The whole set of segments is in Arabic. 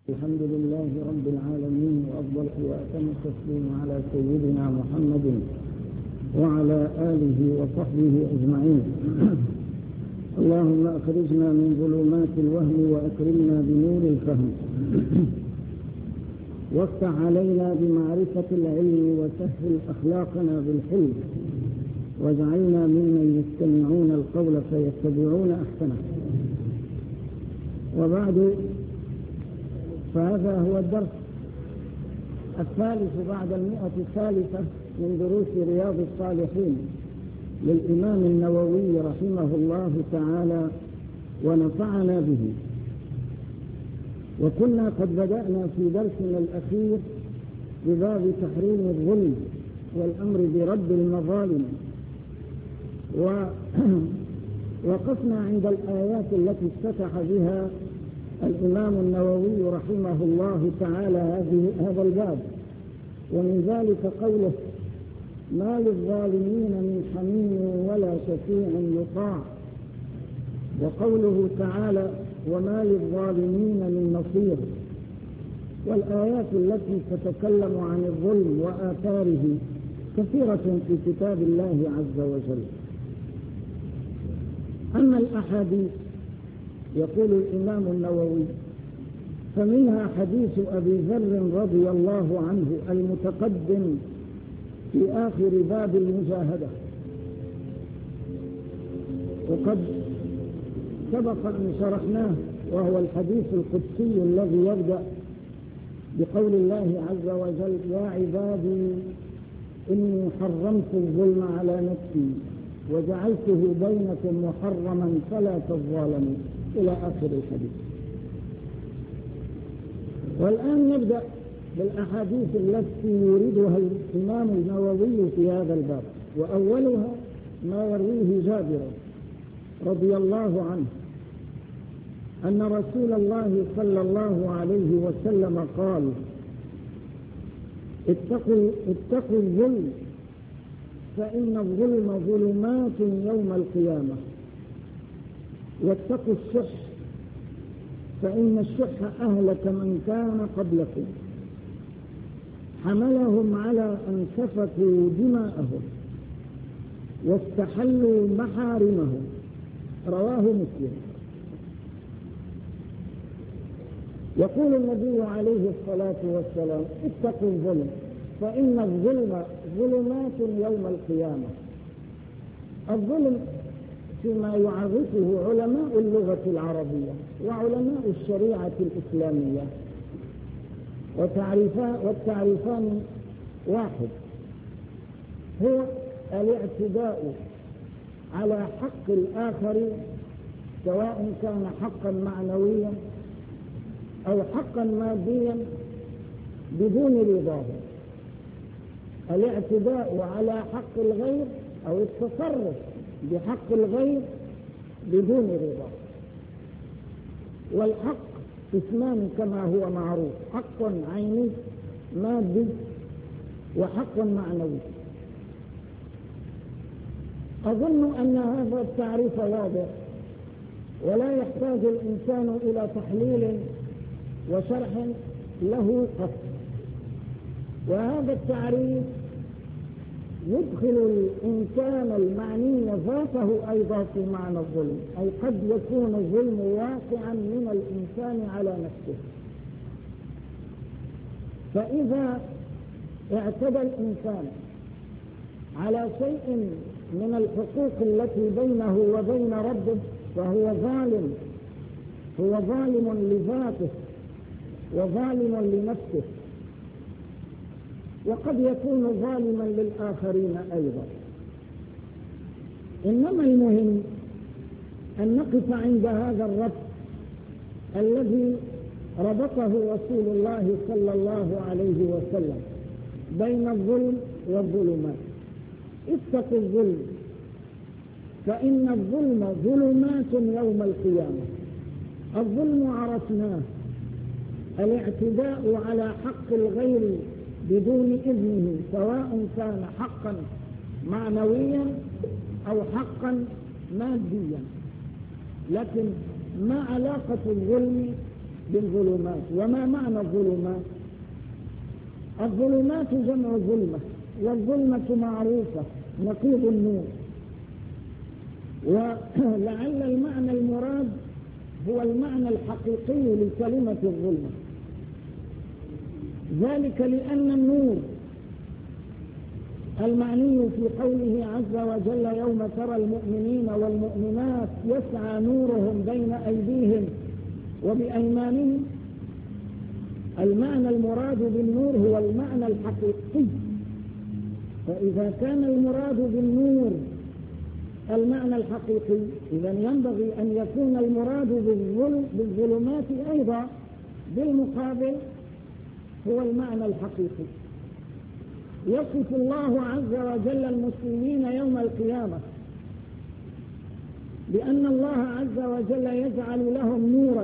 الحمد لله رب العالمين، وأفضل وأتم التسليم على سيدنا محمد وعلى آله وصحبه أجمعين. اللهم أخرجنا من ظلمات الوهم وأكرمنا بنور الفهم، وافتح علينا بمعرفة العلم، وسهل أخلاقنا بالحلم، واجعلنا ممن يستمعون القول فيتبعون أحسنه. وبعد، فهذا هو الدرس الثالث بعد 100 الثالثة من دروس رياض الصالحين للإمام النووي رحمه الله تعالى ونفعنا به. وكنا قد بدأنا في درسنا الأخير بباب تحريم الظلم والأمر برد المظالم، ووقفنا عند الآيات التي افتتح بها الإمام النووي رحمه الله تعالى هذا الباب، ومن ذلك قوله: ما للظالمين من حميم ولا شفيع يطاع، وقوله تعالى: وما للظالمين من نصير. والآيات التي تتكلم عن الظلم وآثاره كثيرة في كتاب الله عز وجل. أما الأحاديث، يقول الإمام النووي: فمنها حديث أبي ذر رضي الله عنه المتقدم في آخر باب المجاهدة، وقد سبق أن شرحناه، وهو الحديث القدسي الذي يبدأ بقول الله عز وجل: يا عبادي إني حرمت الظلم على نفسي وجعلته بينكم محرما فلا تظالموا، إلى آخر الحديث. والآن نبدأ بالأحاديث التي يريدها الإمام النووي في هذا الباب، وأولها ما يرويه جابر رضي الله عنه أن رسول الله صلى الله عليه وسلم قال: اتقوا الظلم فإن الظلم ظلمات يوم القيامة، واتقوا الشح فإن الشح أهلك من كان قبلكم، حملهم على أن سفكوا دماءهم واستحلوا محارمهم. رواه مسلم. يقول النبي عليه الصلاة والسلام: اتقوا الظلم فإن الظلم ظلمات يوم القيامة. الظلم فيما يعرفه علماء اللغة العربية وعلماء الشريعة الإسلامية، والتعريفان واحد: هو الاعتداء على حق الآخر، سواء كان حقا معنويا أو حقا ماديا بدون رضاه. الاعتداء على حق الغير أو التصرف بحق الغير بدون رضاه. والحق قسمان كما هو معروف: حق عيني مادي وحق معنوي. أظن أن هذا التعريف واضح ولا يحتاج الإنسان إلى تحليل وشرح له قصد. وهذا التعريف يدخل الإنسان المعني ذاته أيضا في معنى الظلم، أي قد يكون الظلم واقعا من الإنسان على نفسه. فإذا اعتدى الإنسان على شيء من الحقوق التي بينه وبين ربه فهو ظالم، هو ظالم لذاته وظالم لنفسه، وقد يكون ظالما للآخرين أيضا. إنما المهم أن نقف عند هذا الربط الذي ربطه رسول الله صلى الله عليه وسلم بين الظلم والظلمات. اتقوا الظلم فإن الظلم ظلمات يوم القيامة. الظلم عرفناه: الاعتداء على حق الغير بدون إذنه، سواء كان حقا معنويا أو حقا ماديا. لكن ما علاقة الظلم بالظلمات. وما معنى الظلمات؟ الظلمات جمع ظلمة، والظلمة معروفة نقيض النور، ولعل المعنى المراد هو المعنى الحقيقي لكلمة الظلمة، ذلك لأن النور المعني في قوله عز وجل يوم ترى المؤمنين والمؤمنات يسعى نورهم بين أيديهم وبأيمانهم، المعنى المراد بالنور هو المعنى الحقيقي. فإذا كان المراد بالنور المعنى الحقيقي، إذن ينبغي أن يكون المراد بالظلمات أيضا بالمقابل هو المعنى الحقيقي. يصف الله عز وجل المسلمين يوم القيامة بأن الله عز وجل يجعل لهم نورا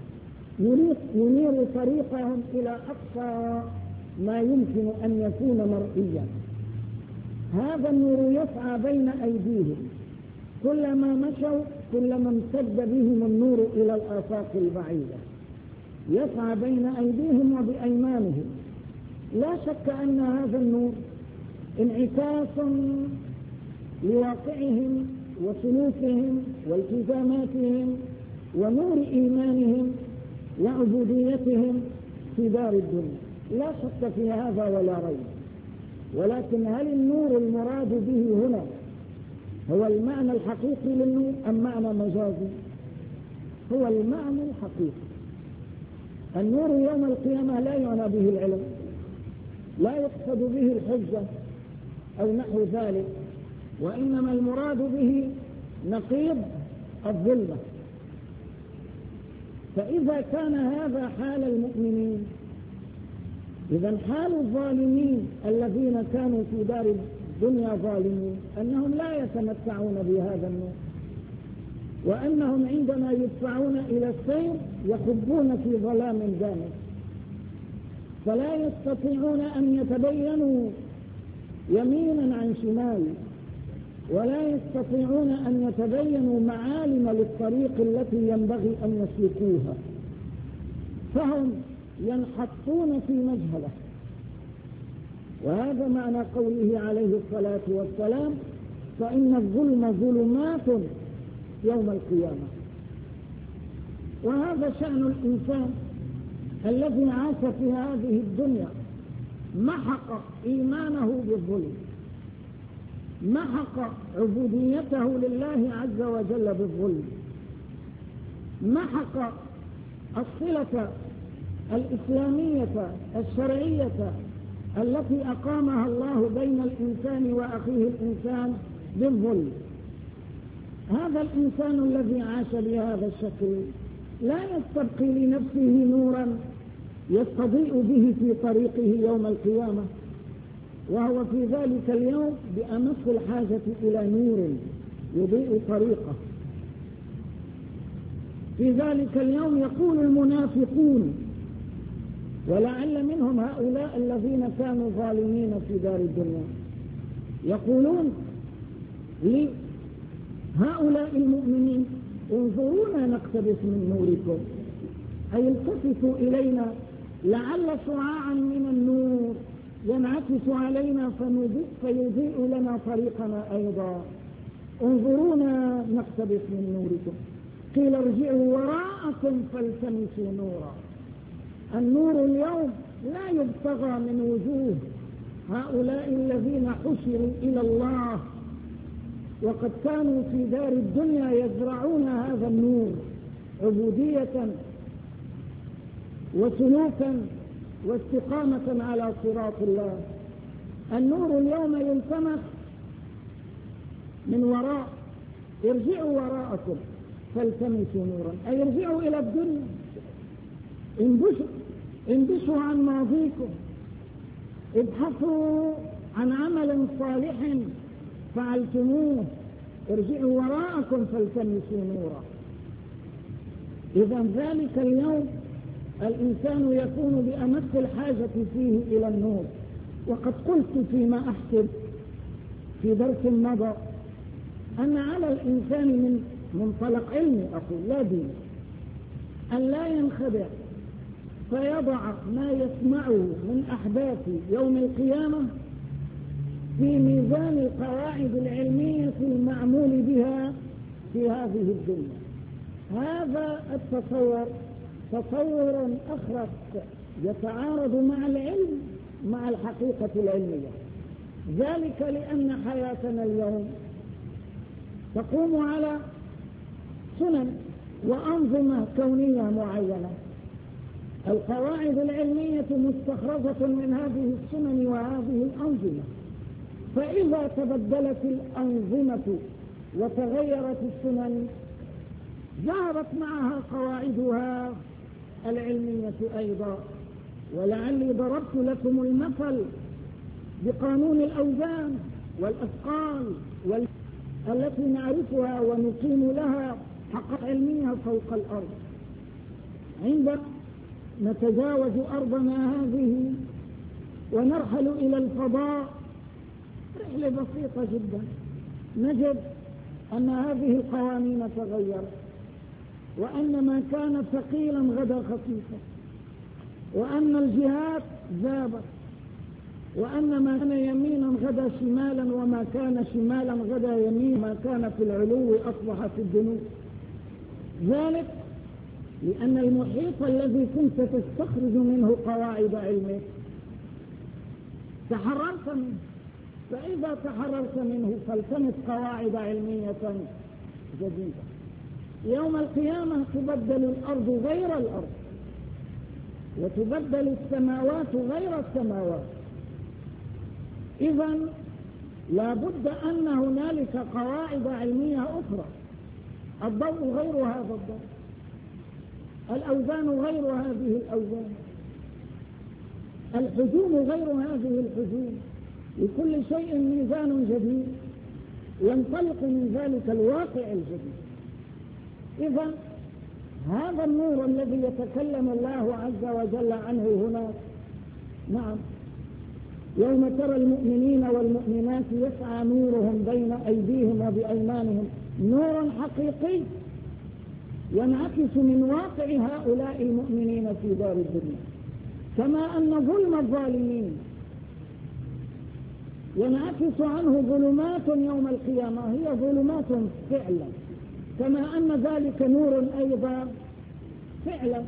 ينير طريقهم إلى أقصى ما يمكن أن يكون مرئيا. هذا النور يسعى بين أيديهم، كلما مشوا كلما امتد بهم النور إلى الآفاق البعيدة، يسعى بين أيديهم وبأيمانهم. لا شك أن هذا النور انعكاس لواقعهم وسلوكهم والتزاماتهم ونور إيمانهم وعبوديتهم في دار الدنيا، لا شك في هذا ولا ريب. ولكن هل النور المراد به هنا هو المعنى الحقيقي للنور أم معنى مجازي؟ هو المعنى الحقيقي. النور يوم القيامة لا يعنى به العلم، لا يقصد به الحجة أو نحو ذلك، وإنما المراد به نقيض الظلمة. فإذا كان هذا حال المؤمنين، إذن حال الظالمين الذين كانوا في دار الدنيا ظالمين أنهم لا يتمتعون بهذا النور، وأنهم عندما يدفعون إلى السير يخبون في ظلام دامس، فلا يستطيعون أن يتبينوا يمينا عن شمال، ولا يستطيعون أن يتبينوا معالم للطريق التي ينبغي أن يسلكوها، فهم ينحطون في مجهلة. وهذا معنى قوله عليه الصلاة والسلام فإن الظلم ظلمات يوم القيامة. وهذا شأن الإنسان الذي عاش في هذه الدنيا، محق إيمانه بالظلم، محق عبوديته لله عز وجل بالظلم، محق الصلة الإسلامية الشرعية التي أقامها الله بين الإنسان وأخيه الإنسان بالظلم. هذا الإنسان الذي عاش بهذا الشكل لا يستبقي لنفسه نورا يستضيء به في طريقه يوم القيامة، وهو في ذلك اليوم بأمس الحاجة إلى نور يضيء طريقه. في ذلك اليوم يقول المنافقون، ولعل منهم هؤلاء الذين كانوا ظالمين في دار الدنيا، يقولون لهؤلاء المؤمنين انظرونا نقتبس من نوركم، أي التفتوا إلينا لعل شعاعا من النور ينعكس علينا فيضيء لنا طريقنا أيضا، انظرونا نقتبس من نوركم. قيل ارجعوا وراءكم فالتمسوا نورا. النور اليوم لا يبتغى من وجوه هؤلاء الذين حشروا إلى الله، وقد كانوا في دار الدنيا يزرعون هذا النور عبودية وسلوكا واستقامة على صراط الله. النور اليوم يلتمس من وراء، ارجعوا وراءكم فالتمسوا نورا، أي ارجعوا إلى الدنيا، انبشوا عن ماضيكم، ابحثوا عن عمل صالح فعلتموه، ارجعوا وراءكم فالتمسوا نورا. إذا ذلك اليوم الإنسان يكون بأمس الحاجة فيه إلى النور. وقد قلت فيما أحسب في درس مضى أن على الإنسان من منطلق علمي أقول لا دين أن لا ينخدع فيضع ما يسمعه من أحداث يوم القيامة في ميزان القواعد العلمية المعمول بها في هذه الدنيا. هذا التصور تصور أخرس يتعارض مع العلم، مع الحقيقة العلمية. ذلك لأن حياتنا اليوم تقوم على سنن وأنظمة كونية معينة. القواعد العلمية مستخرجة من هذه السنن وهذه الأنظمة، فإذا تبدلت الأنظمة وتغيرت السنن ذهبت معها قواعدها العلمية أيضا. ولعلي ضربت لكم المثل بقانون الأوزان والأثقال التي نعرفها ونقيم لها حق علمية فوق الأرض. عندما نتجاوز أرضنا هذه ونرحل إلى الفضاء رحلة بسيطة جدا، نجد أن هذه القوانين تغيرت، وأن ما كان ثقيلا غدا خفيفا، وأن الجهات ذابت، وأن ما كان يمينا غدا شمالا، وما كان شمالا غدا يمين، ما كان في العلو أصبح في الجنوب. ذلك لأن المحيط الذي كنت تستخرج منه قواعد علمك تحررت منه، فإذا تحررت منه فالتمس قواعد علمية جديدة. يوم القيامة تبدل الأرض غير الأرض، وتبدل السماوات غير السماوات. إذن لا بد أن هنالك قواعد علمية أخرى. الضوء غير هذا الضوء، الأوزان غير هذه الأوزان، الحجوم غير هذه الحجوم. لكل شيء ميزان جديد ينطلق من ذلك الواقع الجديد. إذا هذا النور الذي يتكلم الله عز وجل عنه هنا، نعم، يوم ترى المؤمنين والمؤمنات يسعى نورهم بين أيديهم وبأيمانهم، نور حقيقي ينعكس من واقع هؤلاء المؤمنين في دار الدنيا. كما أن ظلم الظالمين ينعكس عنه ظلمات يوم القيامة، هي ظلمات فعلا، كما أن ذلك نور أيضا فعلا.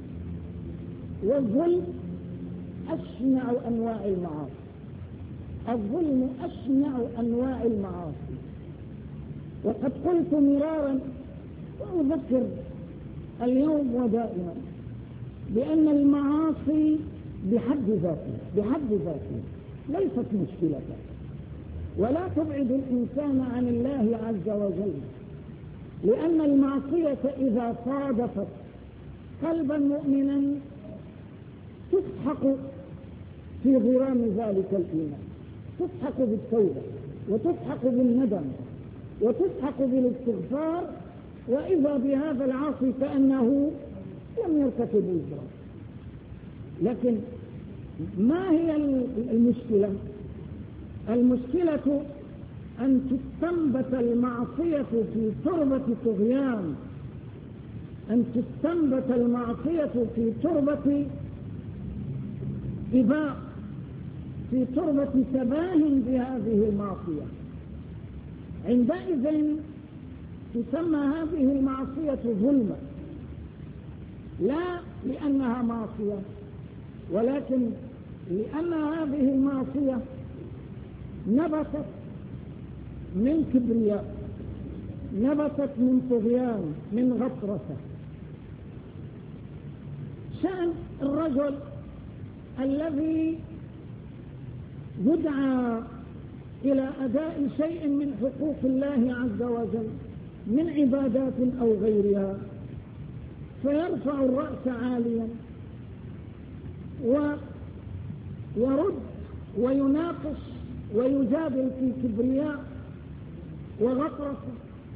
والظلم أشنع أنواع المعاصي، الظلم أشنع أنواع المعاصي. وقد قلت مرارا وأذكر اليوم ودائما بأن المعاصي بحد ذاتها ليست مشكلة، ولا تبعد الإنسان عن الله عز وجل، لأن المعصية إذا صادفت قلبا مؤمنا تسحق في غرام ذلك الإيمان، تسحق بالتوبة وتسحق بالندم وتسحق بالاستغفار، وإذا بهذا العاصي كأنه لم يرتكب وزرا. لكن ما هي المشكلة؟ المشكلة أن تستنبت المعصية في تربة طغيان، أن تستنبت المعصية في تربة إباء، في تربة تباه بهذه المعصية. عندئذ تسمى هذه المعصية ظلما، لا لأنها معصية، ولكن لأن هذه المعصية نبتت من كبرياء، نبتت من طغيان، من غطرسة. شأن الرجل الذي يدعى إلى أداء شيء من حقوق الله عز وجل من عبادات أو غيرها، فيرفع الرأس عاليا ويرد ويناقش ويجادل في كبرياء وغطرسة،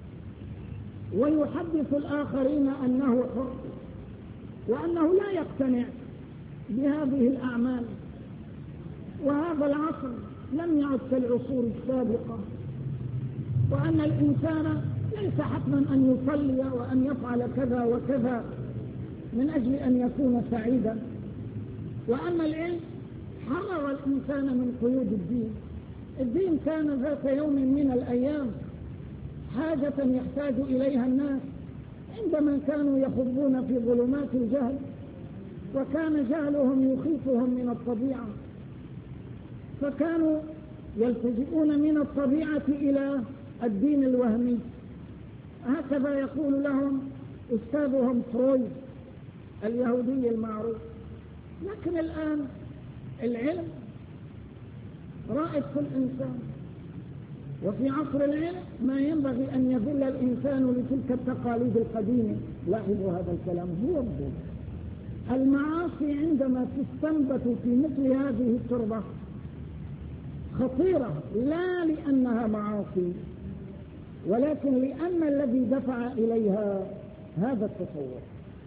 ويحدث الآخرين أنه حر، وأنه لا يقتنع بهذه الأعمال. وهذا العصر لم يعد كالعصور السابقة، وأن الإنسان ليس حتما أن يصلي وأن يفعل كذا وكذا من أجل أن يكون سعيدا. وأما العلم حرر الإنسان من قيود الدين. الدين كان ذات يوم من الأيام حاجة يحتاج إليها الناس عندما كانوا يخضون في ظلمات الجهل، وكان جهلهم يخيفهم من الطبيعة، فكانوا يلتجئون من الطبيعة إلى الدين الوهمي. هكذا يقول لهم أستاذهم فرويد اليهودي المعروف. لكن الآن العلم رائد كل إنسان، وفي عصر العلم ما ينبغي أن يذل الإنسان لتلك التقاليد القديمة. لاحظوا هذا الكلام، هو الظلم. المعاصي عندما تستنبت في مثل هذه التربة خطيرة، لا لأنها معاصي، ولكن لأن الذي دفع إليها هذا التصور.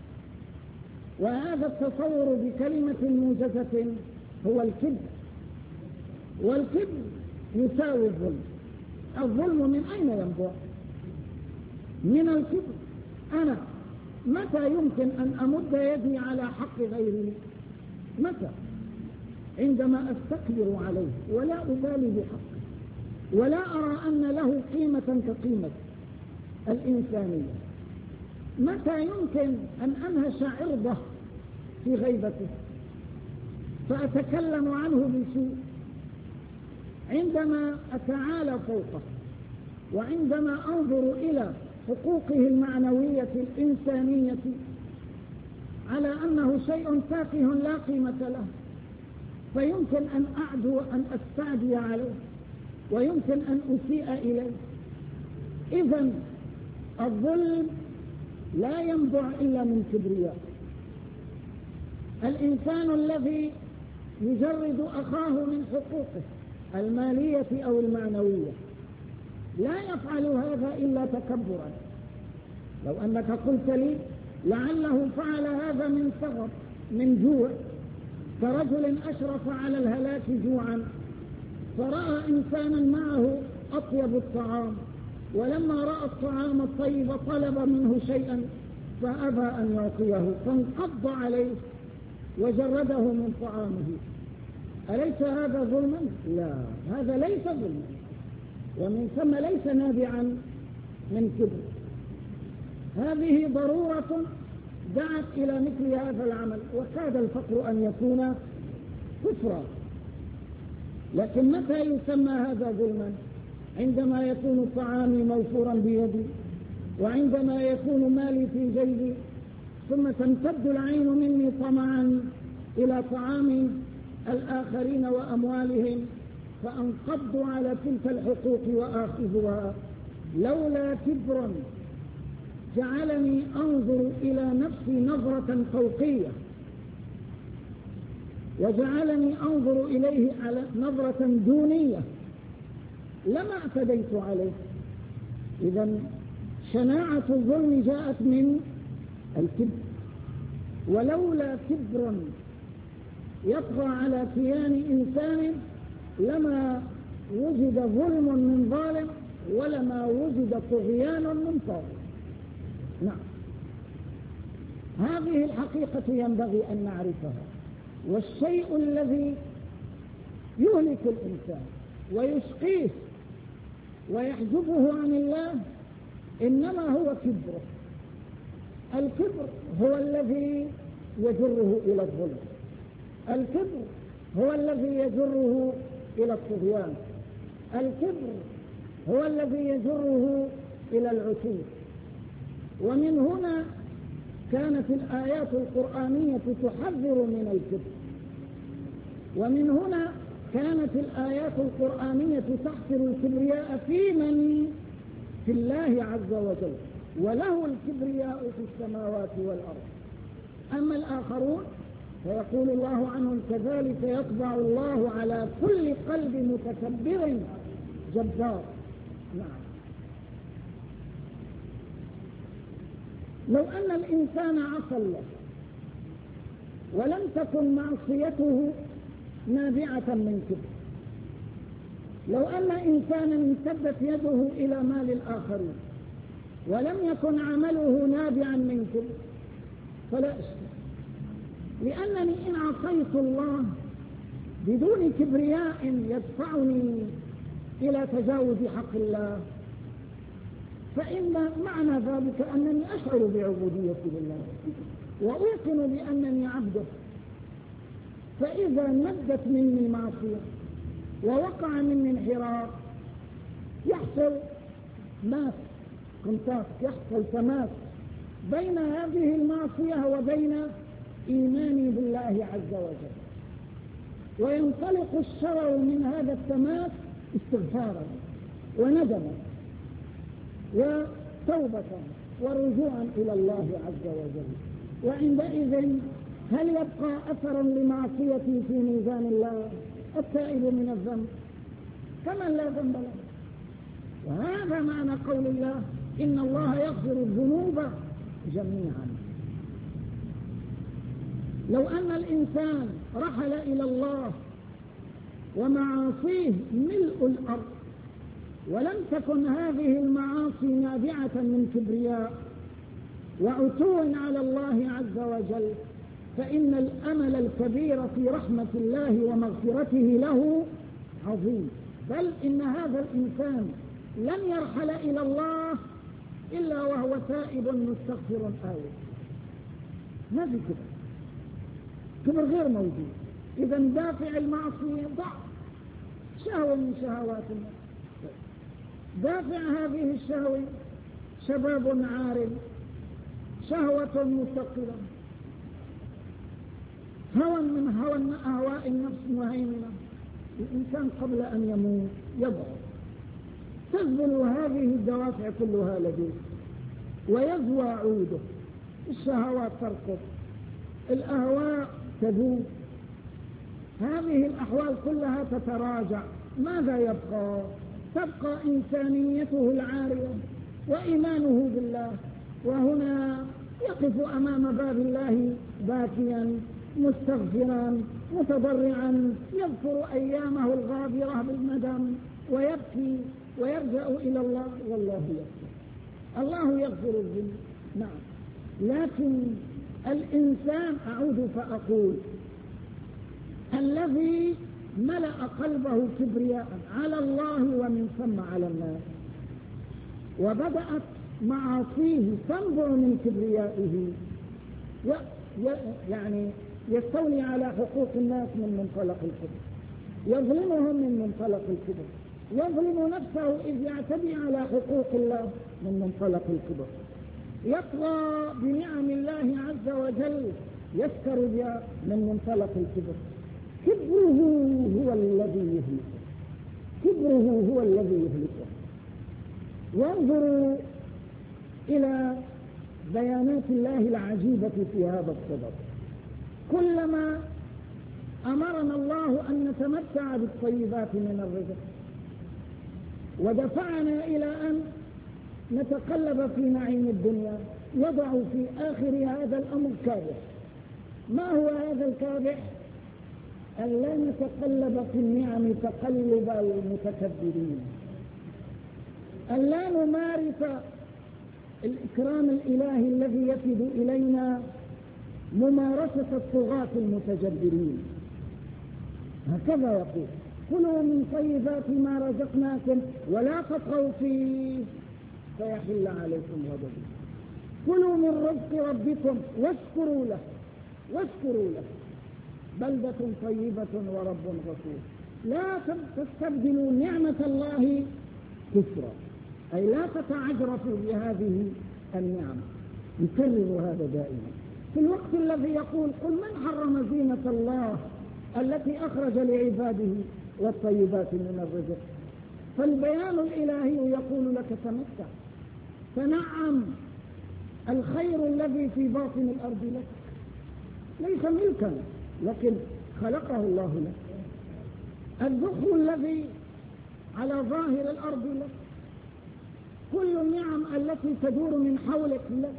وهذا التصور بكلمة موجزة هو الكبر. والكبر يساوي الظلم. الظلم من أين ينبع؟ من الكبر. أنا متى يمكن أن أمد يدي على حق غيري؟ متى؟ عندما أستكبر عليه ولا أبالي بحقه، ولا أرى أن له قيمة كقيمة الإنسانية. متى يمكن أن أنهش عرضه في غيبته فأتكلم عنه بسوء؟ عندما أتعالى فوقه، وعندما أنظر إلى حقوقه المعنوية الإنسانية على أنه شيء تافه لا قيمة له، فيمكن أن أعدو أن أستعدي عليه، ويمكن أن أسيء إليه. إذن الظلم لا ينبع إلا من كبرياء. الإنسان الذي يجرد أخاه من حقوقه المالية أو المعنوية لا يفعل هذا إلا تكبرا. لو أنك قلت لي لعله فعل هذا من سغط، من جوع، كرجل أشرف على الهلاك جوعا فرأى إنسانا معه أطيب الطعام، ولما رأى الطعام الطيب طلب منه شيئا فأبى أن يعطيه، فانقض عليه وجرده من طعامه. أليس هذا ظلما؟ لا، هذا ليس ظلما، ومن ثم ليس نابعا من كبر. هذه ضرورة دعت إلى مثل هذا العمل، وكاد الفقر أن يكون كفرا. لكن متى يسمى هذا ظلما؟ عندما يكون طعامي موفورا بيدي، وعندما يكون مالي في جيبي، ثم تمتد العين مني طمعا إلى طعام الآخرين وأموالهم فأنقض على تلك الحقوق وآخذها، لولا كبر جعلني أنظر إلى نفسي نظرة فوقية، وجعلني أنظر إليه على نظرة دونية، لما اعتديت عليه. إذن شناعة الظلم جاءت من الكبر. ولولا كبر يطغى على كيان إنسان لما وجد ظلم من ظالم، ولما وجد طغيان من طاغي. نعم، هذه الحقيقة ينبغي أن نعرفها. والشيء الذي يهلك الإنسان ويشقيه ويحجبه عن الله إنما هو كبره. الكبر هو الذي يجره إلى الظلم، الكبر هو الذي يجره إلى الطغيان، الكبر هو الذي يجره إلى العتو. ومن هنا كانت الآيات القرآنية تحذر من الكبر، ومن هنا كانت الآيات القرآنية تحصر الكبرياء في من؟ في الله عز وجل، وله الكبرياء في السماوات والأرض. أما الآخرون فيقول الله عنهم كذلك يطبع الله على كل قلب متكبر جبار. نعم، لو أن الإنسان عصى الله ولم تكن معصيته نابعة من كبر، لو أن إنسانا امتدت يده إلى مال الآخرين ولم يكن عمله نابعا من كبر فلا إشكال. لأنني إن عصيت الله بدون كبرياء يدفعني إلى تجاوز حق الله فإن معنى ذلك أنني أشعر بعبوديتي لله وأوقن بأنني عبده. فإذا مدت مني معصية ووقع مني انحراف يحصل يحصل تماس بين هذه المعصية وبين إيماني بالله عز وجل، وينطلق الشرع من هذا التماس استغفارا وندما وتوبة ورجوعا إلى الله عز وجل. وعندئذ هل يبقى أثرا لمعصيتي في ميزان الله؟ التائب من الذنب كمن لا ذنب له. وهذا معنى قول الله إن الله يغفر الذنوب جميعا. لو أن الإنسان رحل إلى الله ومعاصيه ملء الأرض ولم تكن هذه المعاصي نابعة من كبرياء وعتو على الله عز وجل فإن الأمل الكبير في رحمة الله ومغفرته له عظيم. بل إن هذا الإنسان لن يرحل إلى الله إلا وهو تائب مستغفر آوي. ما في كبر غير موجود. إذا دافع المعصية ضعف، شهوة من شهوات النفس. دافع هذه الشهوة شباب عارم، شهوة مستقلة، هوى من أهواء النفس مهيمنة. الإنسان قبل أن يموت يضعف، تذبل هذه الدوافع كلها لديه ويزوى عوده، الشهوات تركض، الأهواء تذوب، هذه الأحوال كلها تتراجع. ماذا يبقى؟ تبقى إنسانيته العارية وإيمانه بالله، وهنا يقف أمام باب الله باكيا مستغفرا متضرعا يذكر أيامه الغابرة بالندم ويبكي ويرجع إلى الله والله يغفر. الله يغفر الذنوب نعم، لكن الإنسان أعود فأقول الذي ملأ قلبه كبرياء على الله ومن ثم على الناس وبدأت معاصيه تنبع من كبريائه يعني يستولي على حقوق الناس من منطلق الكبر، يظلمهم من منطلق الكبر، يظلم نفسه إذ يعتدي على حقوق الله من منطلق الكبر، يطغى بنعم الله عز وجل يسكر بها من منطلق الكبر. كبره هو الذي يهلكه، كبره هو الذي يهلكه. وانظروا إلى بيانات الله العجيبة في هذا الصدد. كلما أمرنا الله أن نتمتع بالطيبات من الرزق ودفعنا إلى أن نتقلب في نعيم الدنيا يضع في آخر هذا الأمر كابح. ما هو هذا الكابح؟ أن لا نتقلب في النعم تقلب المتكبرين، أن لا نمارس الإكرام الإلهي الذي يفد إلينا ممارسة الطغاة المتجبرين. هكذا يقول كلوا من طيبات ما رزقناكم ولا تطغوا فيه فيحل عليكم غضبي. كلوا من رزق ربكم واشكروا له، واشكروا له بلدة طيبة ورب غفور. لا تستبدلوا نعمة الله كسرا، أي لا تتعجرفوا بهذه النعم. يكرر هذا دائما في الوقت الذي يقول قل من حرم زينة الله التي أخرج لعباده والطيبات من الرزق. فالبيان الإلهي يقول لك تمتع، تنعم، الخير الذي في باطن الأرض لك ليس ملكا لكن خلقه الله لك، الذخر الذي على ظاهر الأرض لك، كل النعم التي تدور من حولك لك.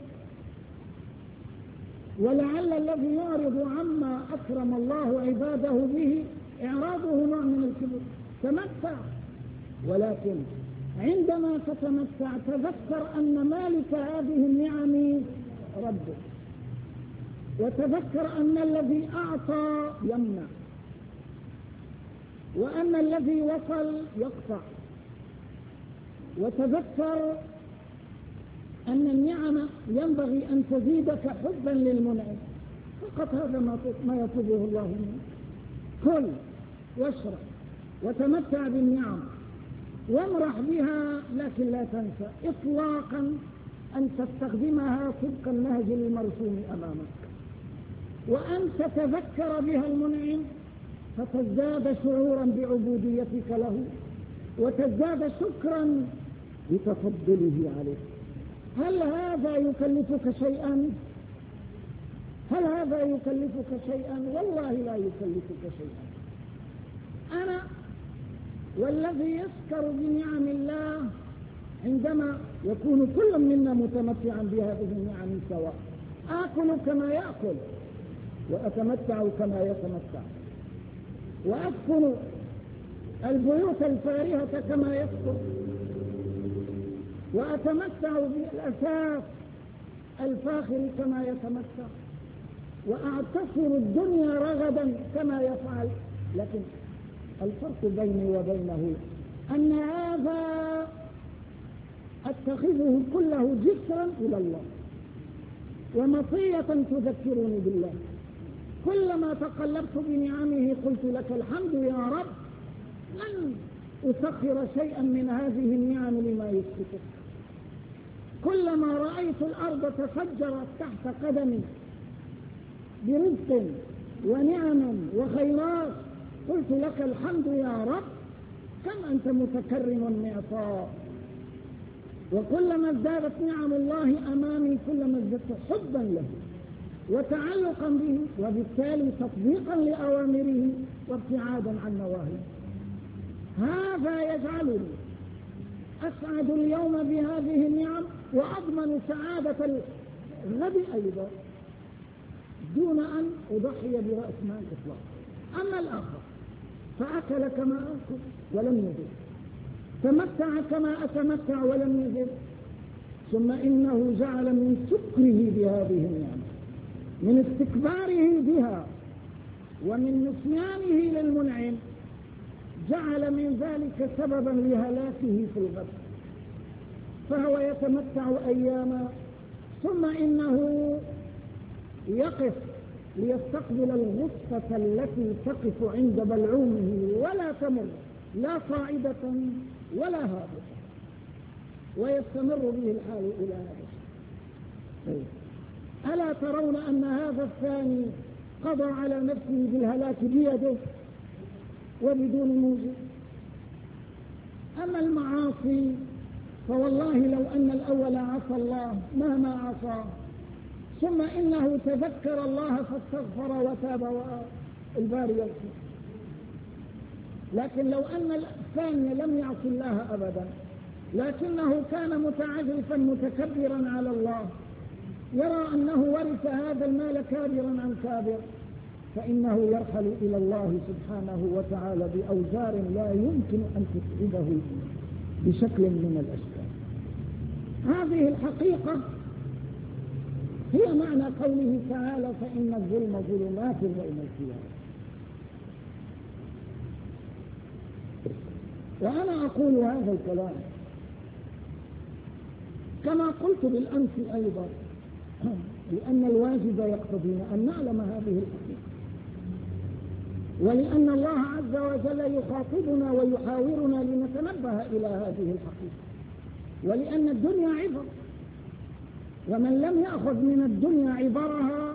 ولعل الذي يعرض عما أكرم الله عباده به إعراضه نوع من الكبر. تمتع، ولكن عندما تتمتع تذكر أن مالك هذه النعم ربك، وتذكر أن الذي أعطى يمنع، وأن الذي وصل يقطع، وتذكر أن النعم ينبغي أن تزيدك حبا للمنعم، فقط هذا ما يطلبه الله منك. كل واشرب وتمتع بالنعم وامرح بها، لكن لا تنسى إطلاقا أن تستخدمها طبق النهج المرسوم أمامك، وأن تتذكر بها المنعم فتزداد شعورا بعبوديتك له، وتزداد شكرا بتفضله عليك. هل هذا يكلفك شيئا؟ هل هذا يكلفك شيئا؟ والله لا يكلفك شيئا. أنا والذي يسكر بنعم الله عندما يكون كل منا متمتعا بهذه النعم سواء، آكل كما يأكل وأتمتع كما يتمتع، وأسكن البيوت الفارهة كما يسكن، وأتمتع بالأساس الفاخر كما يتمتع، وأعتصر الدنيا رغدا كما يفعل. لكن الفرق بيني وبينه أن هذا أتخذه كله جسرا إلى الله ومطية تذكرني بالله. كلما تقلبت بنعمه قلت لك الحمد يا رب، لن أسخر شيئا من هذه النعم لما يسكتك. كلما رأيت الأرض تفجرت تحت قدمي برزق ونعم وخيرات قلت لك الحمد يا رب، كم أنت متكرم معطاء. وكلما ازدادت نعم الله أمامي كلما ازددت حبا له وتعلقا به، وبالتالي تطبيقا لأوامره وابتعادا عن نواهيه. هذا يجعلني أسعد اليوم بهذه النعم وأضمن سعادة الغد أيضا دون أن أضحي برأس مال إطلاقا. أما الآخر فأكل كما أكل ولم يزد، تمتع كما أتمتع ولم يزد، ثم إنه جعل من شكره بهذه النعمة، من استكباره بها ومن نسيانه للمنعم، جعل من ذلك سببا لهلاكه في الغد. فهو يتمتع أياما ثم إنه يقف ليستقبل الغصة التي تقف عند بلعومه ولا تمر لا صاعدة ولا هابطة، ويستمر به الحال إلى هذا الشيء. ألا ترون أن هذا الثاني قضى على نفسه بالهلاك بيده وبدون موجب؟ أما المعاصي فوالله لو أن الأول عصى الله مهما عصى ثم إنه تذكر الله فاستغفر وتاب والباري يغفر. لكن لو أن الثاني لم يعص الله أبدا لكنه كان متعجرفا متكبرا على الله، يرى أنه ورث هذا المال كابرا عن كابر، فإنه يرحل إلى الله سبحانه وتعالى بأوزار لا يمكن أن تسعده بشكل من الأشكال. هذه الحقيقة هي معنى قوله تعالى فإن الظلم ظلمات يوم القيامة. وأنا أقول هذا الكلام كما قلت بالأمس أيضا لأن الواجب يقتضينا أن نعلم هذه الحقيقة، ولأن الله عز وجل يخاطبنا ويحاورنا لنتنبه إلى هذه الحقيقة، ولأن الدنيا عبر، ومن لم يأخذ من الدنيا عبرها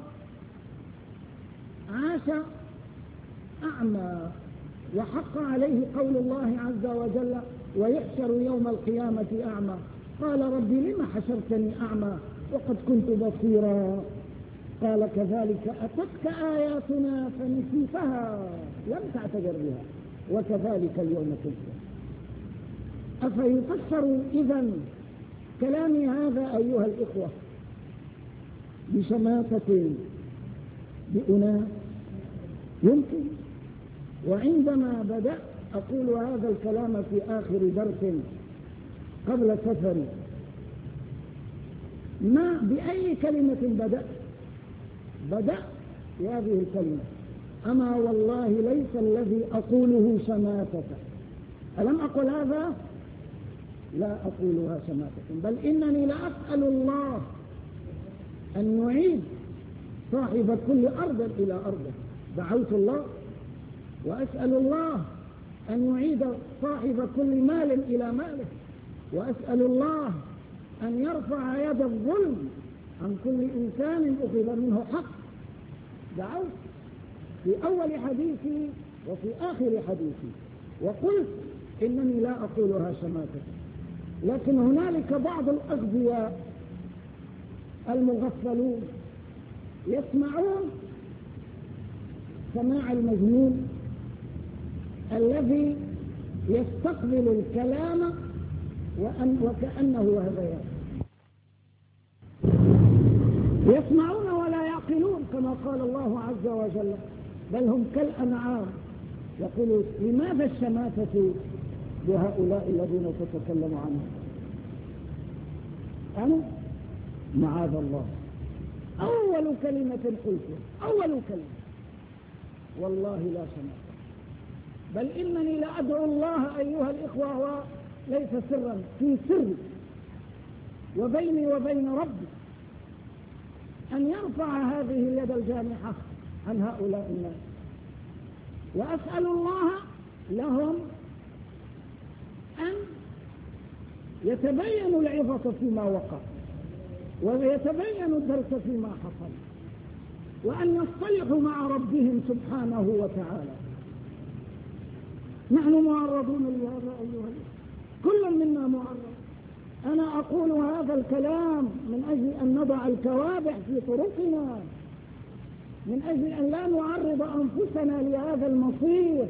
عاش أعمى. وحق عليه قول الله عز وجل ويحشر يوم القيامة أعمى، قال رب لم حشرتني أعمى وقد كنت بصيرا، قال كذلك أتتك آياتنا فنسيتها لم تعتبر بها وكذلك اليوم تنسى. أفيفسر إذن كلامي هذا أيها الإخوة بشماتة بأناس؟ يمكن. وعندما بدأت أقول هذا الكلام في آخر درس قبل سفري، ما بأي كلمة بدأت؟ بدأ بهذه الكلمة: أما والله ليس الذي أقوله شماتة. ألم أقل هذا؟ لا أقولها شماتة، بل إنني لأسأل الله أن يعيد صاحب كل أرض إلى أرضه. دعوت الله وأسأل الله أن يعيد صاحب كل مال إلى ماله، وأسأل الله أن يرفع يد الظلم عن كل إنسان أخذ منه حق. دعوت في أول حديثي وفي آخر حديثي، وقلت إنني لا أقولها شماتة. لكن هنالك بعض الأغبياء المغفلون يسمعون سماع المجنون الذي يستقبل الكلام وكأنه هذيان، يسمعون ولا يعقلون كما قال الله عز وجل: بل هم كالأنعام. يقول: لماذا الشماتة بهؤلاء الذين تتكلم عنهم؟ أنا معاذ الله أول كلمة قلتها، أول كلمة، والله لا شماتة. بل إنني لأدعو الله أيها الإخوة، وليس سرا، في سر وبيني وبين ربي، أن يرفع هذه اليد الجامحة عن هؤلاء الناس، وأسأل الله لهم أن يتبين العظة فيما وقع، ويتبين الدرس فيما حصل، وأن يصطلحوا مع ربهم سبحانه وتعالى. نحن معرضون لهذا أيها الإخوة، كل منا معرض. أنا أقول هذا الكلام من أجل أن نضع الكوابح في طرقنا، من أجل أن لا نعرض أنفسنا لهذا المصير.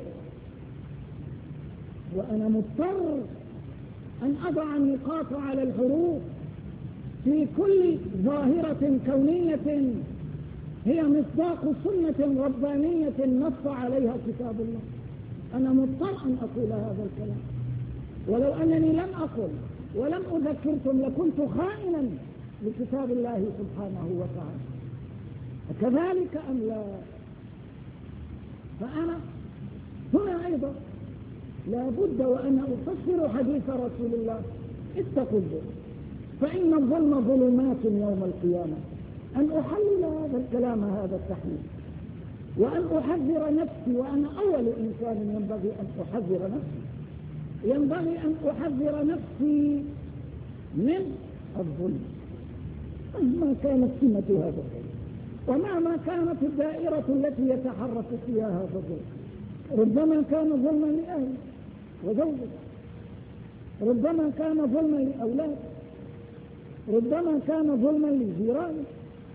وأنا مضطر أن أضع النقاط على الحروف في كل ظاهرة كونية هي مصداق سنة ربانية نص عليها كتاب الله. أنا مضطر أن أقول هذا الكلام، ولو أنني لم أقل ولم أذكركم لكنت خائنا لكتاب الله سبحانه وتعالى. كذلك أم لا؟ فأنا هنا أيضا لا بد وأنا أفسر حديث رسول الله: اتقوا الظلم فإن الظلم ظلمات يوم القيامة. أن أحلل هذا الكلام، هذا التحليل، وأن أحذر نفسي، وأنا أول إنسان ينبغي أن أحذر نفسي، ينبغي أن أحذر نفسي من الظلم مهما كانت سمة هذا الظلم، ومهما كانت الدائرة التي يتحرك فيها هذا الظلم. ربما كان ظلما لأهله وزوجه، ربما كان ظلما لأولاده، ربما كان ظلما لجيرانه،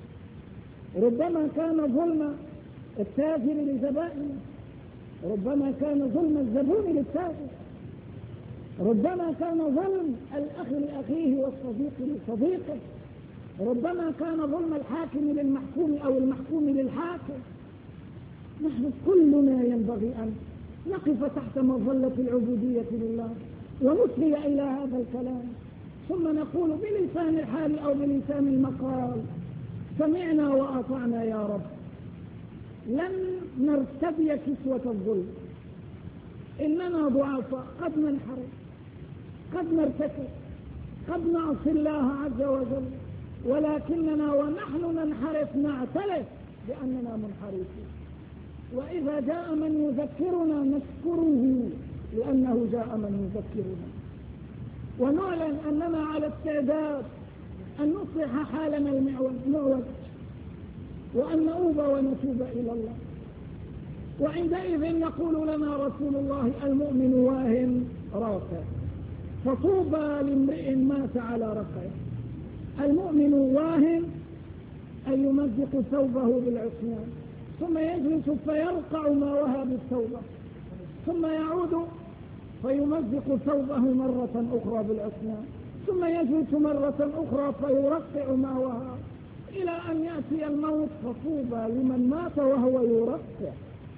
ربما كان ظلم التاجر لزبائنه، ربما كان ظلم الزبون للتاجر، ربما كان ظلم الأخ لأخيه والصديق لصديقه، ربما كان ظلم الحاكم للمحكوم أو المحكوم للحاكم. نحن كلنا ينبغي أن نقف تحت مظلة العبودية لله ونسري إلى هذا الكلام، ثم نقول بلسان الحال أو بلسان المقال: سمعنا وأطعنا يا رب. لن نرتدي كسوة الظلم، إننا ضعفاء، قد ننحرف، قد نرتكب، قد نعصي الله عز وجل، ولكننا ونحن ننحرف نعترف بأننا منحرفين. وإذا جاء من يذكرنا نشكره لأنه جاء من يذكرنا، ونعلن أننا على استعداد أن نصلح حالنا المعوج، وأن نؤوب ونتوب إلى الله. وعندئذ يقول لنا رسول الله: المؤمن واهن راكع، فطوبى لامرئ مات على ركعه. المؤمن واهن أن يمزق ثوبه بالعصيان، ثم يجلس فيرقع ما وهى بالتوبة، ثم يعود فيمزق ثوبه مرة أخرى بالعصيان، ثم يجلس مرة أخرى فيرقع ما وهى، إلى أن يأتي الموت. فطوبى لمن مات وهو يرقع،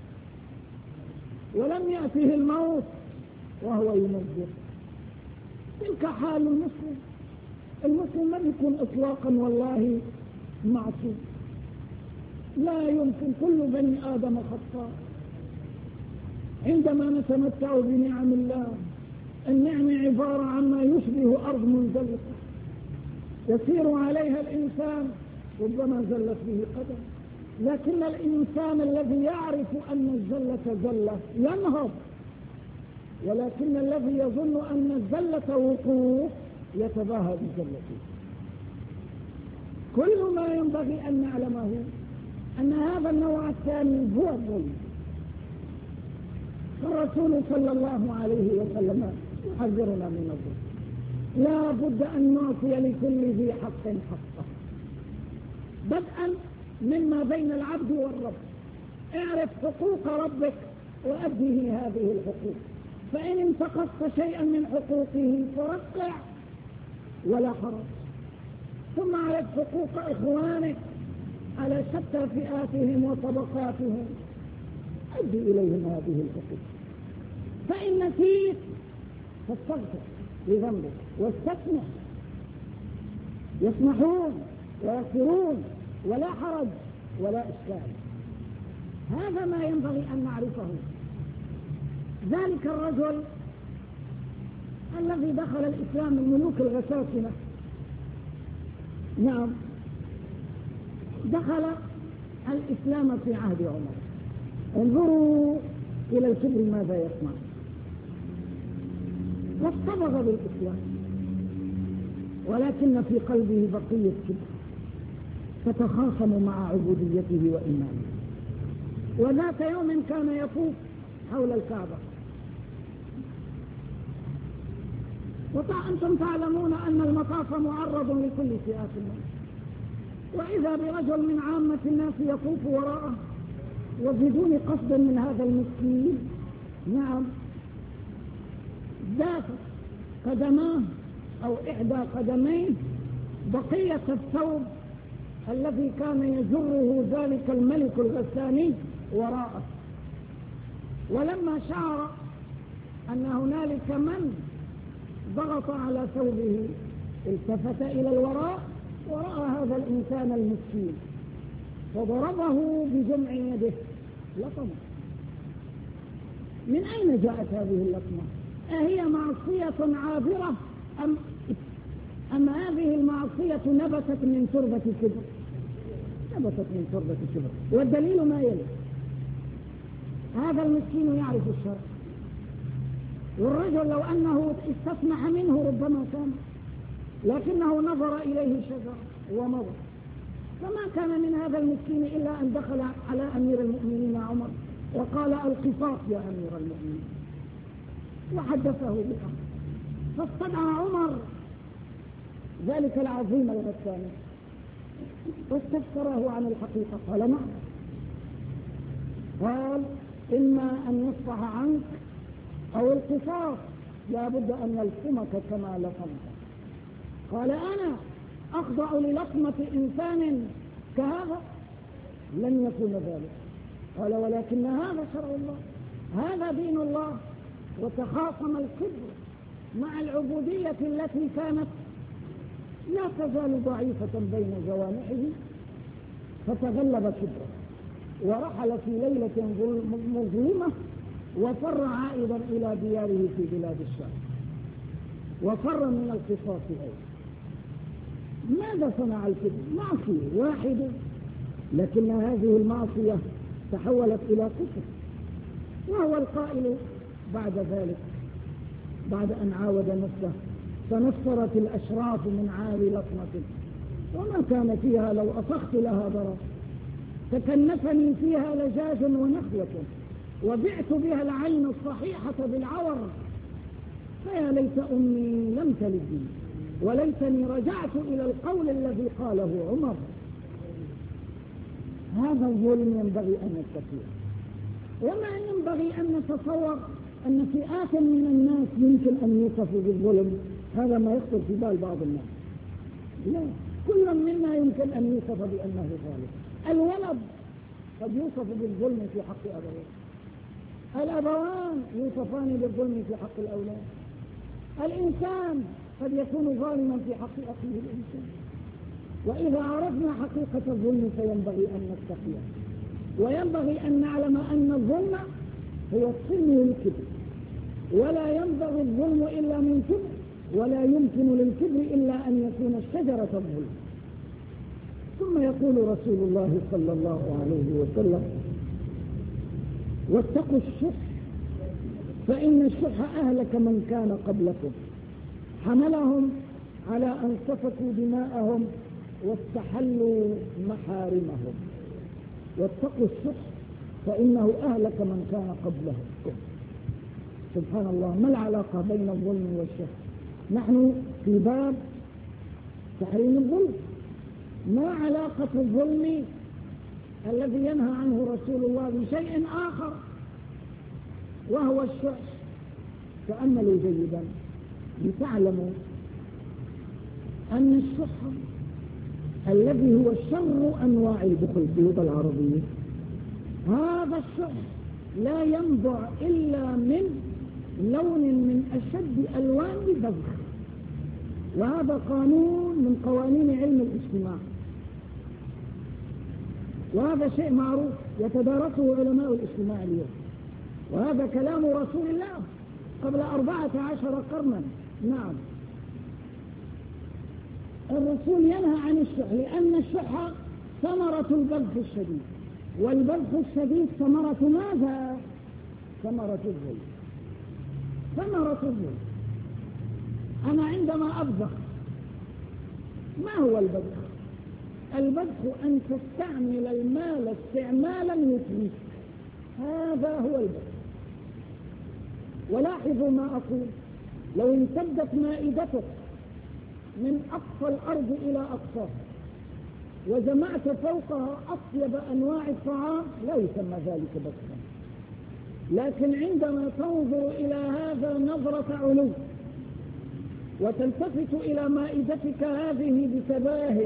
ولم يأته الموت وهو يمزق. تلك حال المسلم. المسلم ما يكون إطلاقا والله معصوم، لا يمكن، كل بني آدم خطاء. عندما نتمتع بنعم الله، النعم عبارة عما يشبه أرض منزلقة يسير عليها الإنسان، ربما زلت به قدم، لكن الإنسان الذي يعرف أن الزلة زلة ينهض، ولكن الذي يظن أن الزلة وقوف يتباهى بزلته. كل ما ينبغي أن نعلمه أن هذا النوع الثاني هو الظلم. الرسول صلى الله عليه وسلم يحذرنا من الظلم. لا بد أن نعطي لكل ذي حق حقه، بدءا مما بين العبد والرب. اعرف حقوق ربك وأديه هذه الحقوق، فإن انتقصت شيئا من حقوقه فرقع ولا حرج. ثم اعرف حقوق إخوانك على شتى فئاتهم وطبقاتهم، أدي إليهم هذه الحقوق. فإن نسيت فاستغفر لذنبك واستسمح، يسمحون ويغفرون ولا حرج ولا إشكال. هذا ما ينبغي أن نعرفه. ذلك الرجل الذي دخل الإسلام من ملوك الغساسنة، نعم، دخل الإسلام في عهد عمر. انظروا إلى الكبر ماذا يصنع. واصطبغ بالإسلام، ولكن في قلبه بقية كبر، فتخاصم مع عبوديته وإيمانه. وذات يوم كان يطوف حول الكعبة، وأنتم تعلمون أن المطاف معرض لكل فئات الناس، وإذا برجل من عامة الناس يطوف وراءه وبدون قصد من هذا المسكين، نعم، دافت قدماه أو إحدى قدميه بقية الثوب الذي كان يجره ذلك الملك الغساني وراءه. ولما شعر أن هنالك من ضغط على ثوبه التفت إلى الوراء ورأى هذا الإنسان المسكين فضربه بجمع يده لطمه. من أين جاءت هذه اللطمة؟ أهي معصية عابرة أم هذه المعصية نبتت من تربة الكبر؟ نبتت من تربة الكبر. والدليل ما يلي: هذا المسكين يعرف الشرع، والرجل لو أنه استسمح منه ربما كان، لكنه نظر إليه شجرة ومضى. فما كان من هذا المسكين إلا أن دخل على أمير المؤمنين عمر وقال: القصاص يا أمير المؤمنين، وحدثه بالأمر. فاستدعى عمر ذلك العظيم الغساني واستفسره عن الحقيقة. قال: نعم. قال: إما أن يصفح عنك أو القصاص، لا بد أن يلطمك كما لطمك. قال: أنا أخضع للطمة إنسان كهذا؟ لن يكون ذلك. قال: ولكن هذا شرع الله، هذا دين الله. وتخاصم الكبر مع العبودية التي كانت لا تزال ضعيفة بين جوانحه، فتغلب كبره ورحل في ليلة مظلمة وفر عائدا إلى دياره في بلاد الشام، وفر من القصاص أيضا. ماذا صنع الكبر؟ معصية واحدة، لكن هذه المعصية تحولت إلى كفر. وهو القائل بعد ذلك، بعد أن عاود نفسه: تنصرت الأشراف من عار لطمة، وما كان فيها لو أصخت لها ضرر، تكنفني فيها لجاج ونخوة، وبعت بها العين الصحيحة بالعور، فيا ليت أمي لم تلدني، وليتني رجعت إلى القول الذي قاله عمر. هذا الظلم ينبغي أن نستطيع. وما ينبغي أن نتصور أن فئات من الناس يمكن أن يوصفوا بالظلم، هذا ما يخطر في بال بعض الناس. لا، كل منا يمكن أن يوصف بأنه ظالم. الولد قد يوصف بالظلم في حق أبويه، الأبوان يوصفان بالظلم في حق الأولاد، الإنسان قد يكون ظالما في حق أخيه الإنسان. وإذا عرفنا حقيقة الظلم فينبغي أن نتقيه، وينبغي أن نعلم أن الظلم هو السن للكبر، ولا ينبغي الظلم إلا من كبر، ولا يمكن للكبر إلا أن يكون الشجرة الظلم. ثم يقول رسول الله صلى الله عليه وسلم: واتقوا الشح فإن الشح أهلك من كان قبلكم، حملهم على أن سفكوا دماءهم واستحلوا محارمهم. واتقوا الشح فإنه أهلك من كان قبلكم. سبحان الله، ما العلاقة بين الظلم والشح؟ نحن في باب تحريم الظلم. ما علاقة الظلم الذي ينهى عنه رسول الله بشيء آخر وهو الشح؟ تأملوا جيدا لتعلموا أن الشح الذي هو شر أنواع البخل باللغة العربية، هذا الشح لا ينبع إلا من لون من أشد ألوان البذخ، وهذا قانون من قوانين علم الاجتماع، وهذا شيء معروف يتدارسه علماء الاجتماع اليوم، وهذا كلام رسول الله قبل 14 قرنا. نعم، الرسول ينهى عن الشح لأن الشح ثمرة البذخ الشديد، والبذخ الشديد ثمرة ماذا؟ ثمرة الظلم. ثمرة الظلم. أنا عندما أبذخ، ما هو البذخ؟ البذخ أن تستعمل المال استعمالا يفليك، هذا هو البذخ. ولاحظوا ما أقول، لو امتدت مائدتك من أقصى الأرض إلى أقصاها وجمعت فوقها أطيب أنواع الطعام لا يسمى ذلك بذخا، لكن عندما تنظر إلى هذا نظرة علو وتلتفت إلى مائدتك هذه بتباه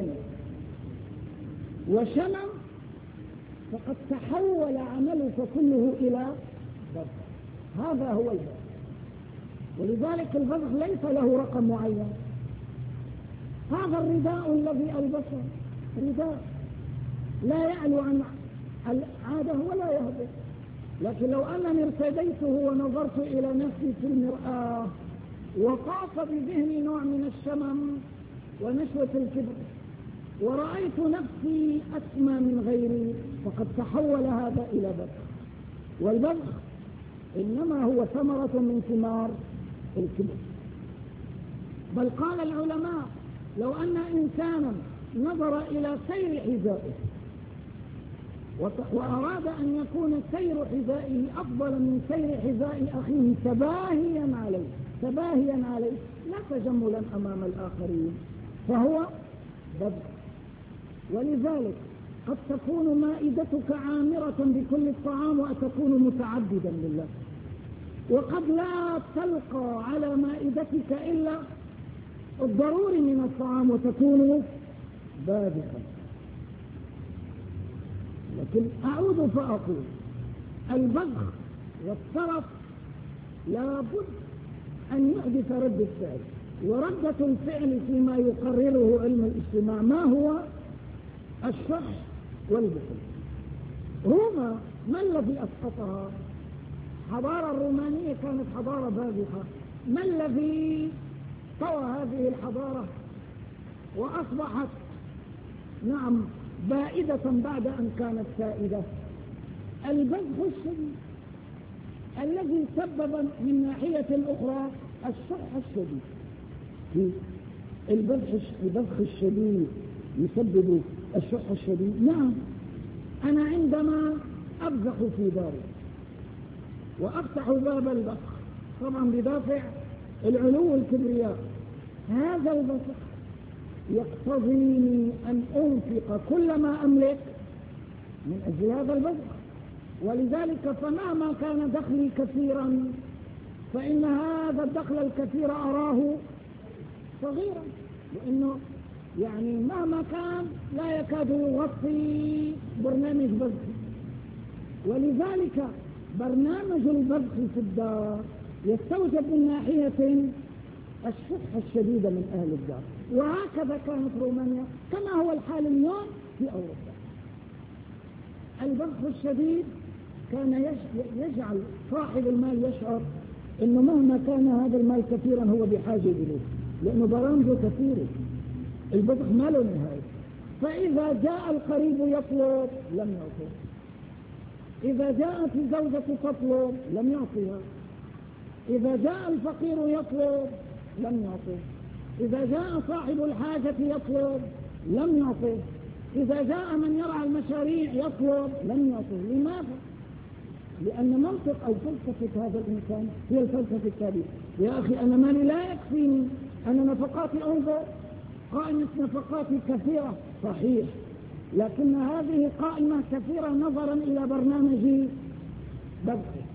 وشمم، فقد تحول عملك كله إلى بذخ. هذا هو البذخ. ولذلك البذخ ليس له رقم معين. هذا الرداء الذي ألبسه رداء لا يعلو عن العادة ولا يهبط، لكن لو أنني ارتديته ونظرت إلى نفسي في المرآة وقاف بذهني نوع من الشمم ونشوة الكبر ورأيت نفسي أسمى من غيري، فقد تحول هذا إلى بذخ. والبذخ إنما هو ثمرة من ثمار الكبر. بل قال العلماء: لو أن إنسانا نظر إلى سير حذائه وأراد أن يكون سير حذائه أفضل من سير حذاء أخيه تباهيا عليه لا تجملا أمام الآخرين، فهو بذخ. ولذلك قد تكون مائدتك عامرة بكل الطعام وتكون متعبدا لله، وقد لا تلقى على مائدتك إلا الضروري من الطعام وتكون باذخا. لكن أعود فأقول: البذخ والترف لابد أن يحدث رد الفعل، وردة الفعل فيما يقرره علم الاجتماع ما هو؟ الشح والبخل. روما ما الذي أسقطها؟ الحضارة الرومانية كانت حضارة باذخة. ما الذي طوى هذه الحضارة وأصبحت بائدة بعد أن كانت سائدة؟ البذخ الشديد الذي سبب من ناحية أخرى الشح الشديد. البذخ الشديد يسبب الشح الشديد. نعم، أنا عندما أبذخ في داري وأفتح باب البذخ طبعا بدافع العلو والكبرياء، هذا البذخ يقتضيني أن أنفق كل ما أملك من أجل هذا البذخ. ولذلك فمهما كان دخلي كثيرا فإن هذا الدخل الكثير أراه صغيرا، لأنه مهما كان لا يكاد يغطي برنامج بذخي. ولذلك برنامج البذخ في الدار يستوجب من ناحية الشح الشديد من أهل الدار. وهكذا كانت رومانيا كما هو الحال اليوم في أوروبا. البخس الشديد كان يجعل صاحب المال يشعر أنه مهما كان هذا المال كثيرا هو بحاجة إليه، لأنه برامجه كثيرة، البخس ما له نهاية. فإذا جاء القريب يطلب لم يعطيه، إذا جاءت الزوجة تطلب لم يعطيها، إذا جاء الفقير يطلب لم يعطيه، إذا جاء صاحب الحاجة يطلب لم يعطيه، إذا جاء من يرعى المشاريع يطلب لم يعطيه. لماذا؟ لأن منطق أو فلسفة هذا الإنسان هي الفلسفة التالية: يا أخي أنا مالي لا يكفيني، أنا نفقاتي انظر، قائمة نفقاتي كثيرة صحيح، لكن هذه قائمة كثيرة نظرا إلى برنامج بذخ،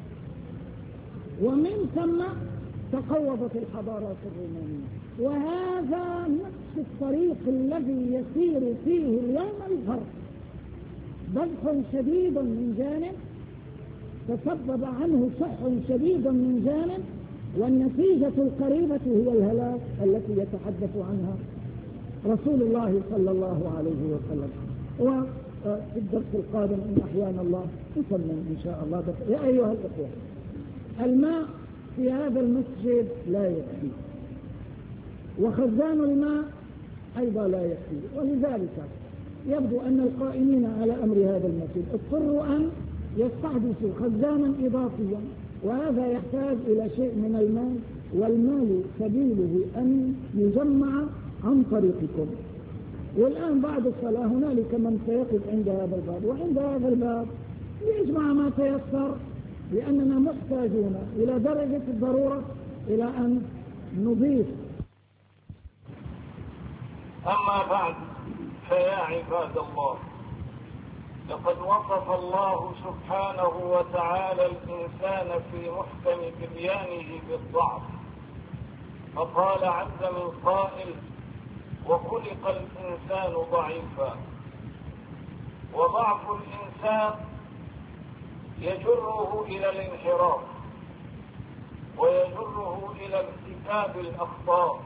ومن ثم تقوضت الحضارات الرومانية. وهذا نفس الطريق الذي يسير فيه اليوم الغرب، بذخ شديد من جانب تسبب عنه شح شديد من جانب، والنتيجة القريبة هي الهلاك التي يتحدث عنها رسول الله صلى الله عليه وسلم. وفي الدرس القادم إن أحيانا الله نكمل إن شاء الله. يا أيها الأخوة، الماء في هذا المسجد لا يكفي، وخزان الماء أيضا لا يكفي، ولذلك يبدو أن القائمين على أمر هذا المسجد اضطروا أن يستحدثوا خزانا إضافيا، وهذا يحتاج إلى شيء من المال، والمال سبيله أن يجمع عن طريقكم. والآن بعد الصلاة هنالك من سيقف عند هذا الباب، وعند هذا الباب ليجمع ما تيسر، لأننا محتاجون إلى درجة الضرورة إلى أن نضيف. أما بعد، فيا عباد الله، لقد وصف الله سبحانه وتعالى الإنسان في محكم تبيانه بالضعف، فقال عز من قائل: وخلق الإنسان ضعيفا. وضعف الإنسان يجره إلى الانحراف، ويجره إلى ارتكاب الأخطاء،